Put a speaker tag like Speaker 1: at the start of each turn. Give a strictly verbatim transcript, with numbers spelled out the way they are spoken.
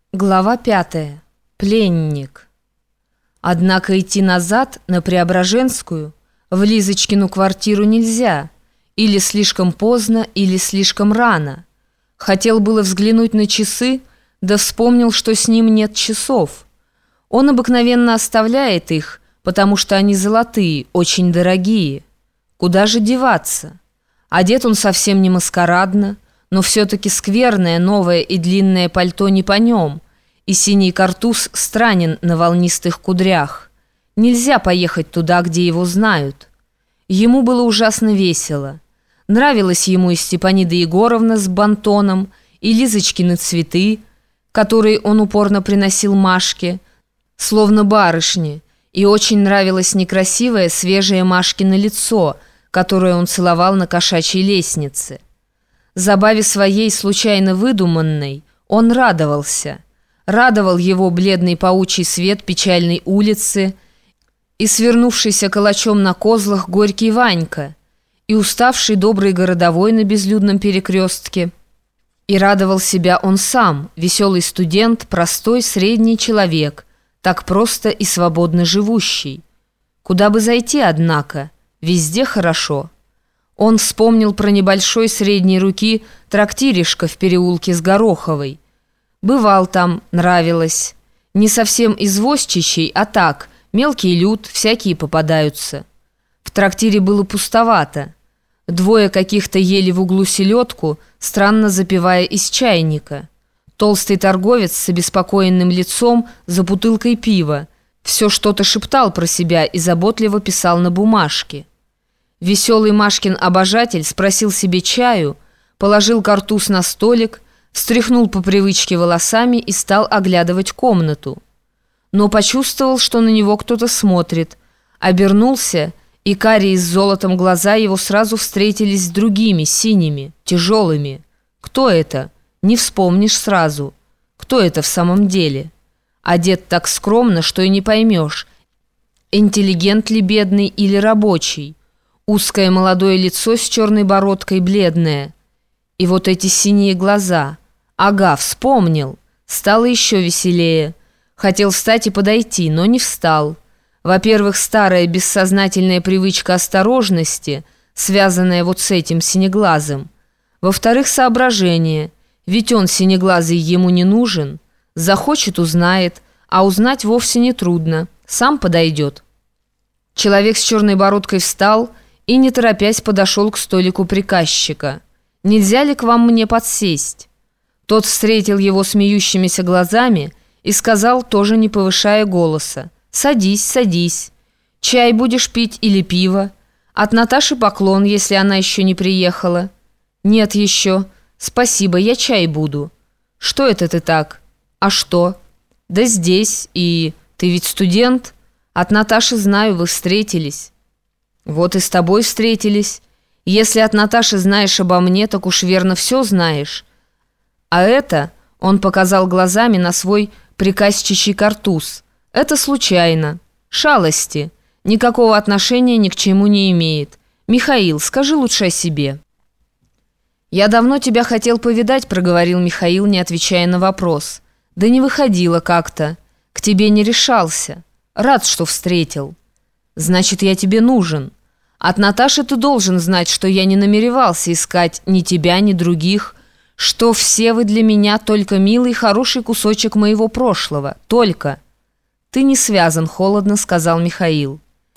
Speaker 1: Глава пятая. Пленник. Однако идти назад на Преображенскую в Лизочкину квартиру нельзя. Или слишком поздно, или слишком рано. Хотел было взглянуть на часы, да вспомнил, что с ним нет часов. Он обыкновенно оставляет их, потому что они золотые, очень дорогие. Куда же деваться? Одет он совсем не маскарадно, но все-таки скверное, новое и длинное пальто не по нем, и синий картуз странен на волнистых кудрях. Нельзя поехать туда, где его знают. Ему было ужасно весело. Нравилась ему и Степанида Егоровна с бантоном, и Лизочкины цветы, которые он упорно приносил Машке, словно барышни, и очень нравилось некрасивое свежее Машкино лицо, которое он целовал на кошачьей лестнице. Забаве своей случайно выдуманной он радовался. Радовал его бледный паучий свет печальной улицы и свернувшийся калачом на козлах горький Ванька, и уставший добрый городовой на безлюдном перекрестке. И радовал себя он сам, веселый студент, простой средний человек, так просто и свободно живущий. Куда бы зайти, однако, везде хорошо. Он вспомнил про небольшой средней руки трактиришко в переулке с Гороховой. Бывал там, нравилось. Не совсем извозчичий, а так, мелкий люд, всякие попадаются. В трактире было пустовато. Двое каких-то ели в углу селедку, странно запивая из чайника. Толстый торговец с обеспокоенным лицом за бутылкой пива все что-то шептал про себя и заботливо писал на бумажке. Веселый Машкин обожатель спросил себе чаю, положил картуз на столик, встряхнул по привычке волосами и стал оглядывать комнату. Но почувствовал, что на него кто-то смотрит, обернулся, и карие с золотом глаза его сразу встретились с другими, синими, тяжелыми. Кто это? Не вспомнишь сразу. Кто это в самом деле? Одет так скромно, что и не поймешь, интеллигент ли бедный или рабочий. Узкое молодое лицо с черной бородкой, бледное. И вот эти синие глаза. Ага, вспомнил. Стало еще веселее. Хотел встать и подойти, но не встал. Во-первых, старая бессознательная привычка осторожности, связанная вот с этим синеглазым. Во-вторых, соображение. Ведь он, синеглазый, ему не нужен. Захочет — узнает, а узнать вовсе не трудно. Сам подойдет. Человек с черной бородкой встал и, не торопясь, подошел к столику приказчика. «Нельзя ли к вам мне подсесть?» Тот встретил его смеющимися глазами и сказал, тоже не повышая голоса: «Садись, садись. Чай будешь пить или пиво? От Наташи поклон, если она еще не приехала». «Нет еще. Спасибо, я чай буду». «Что это ты так?» «А что?» «Да здесь, и... Ты ведь студент? От Наташи знаю, вы встретились». «Вот и с тобой встретились. Если от Наташи знаешь обо мне, так уж верно все знаешь. А это...» — он показал глазами на свой приказчичий картуз. «Это случайно. Шалости. Никакого отношения ни к чему не имеет. Михаил, скажи лучше о себе». «Я давно тебя хотел повидать», — проговорил Михаил, не отвечая на вопрос. «Да не выходило как-то. К тебе не решался. Рад, что встретил». «Значит, я тебе нужен. От Наташи ты должен знать, что я не намеревался искать ни тебя, ни других, что все вы для меня только милый, хороший кусочек моего прошлого. Только». «Ты не связан», — холодно сказал Михаил.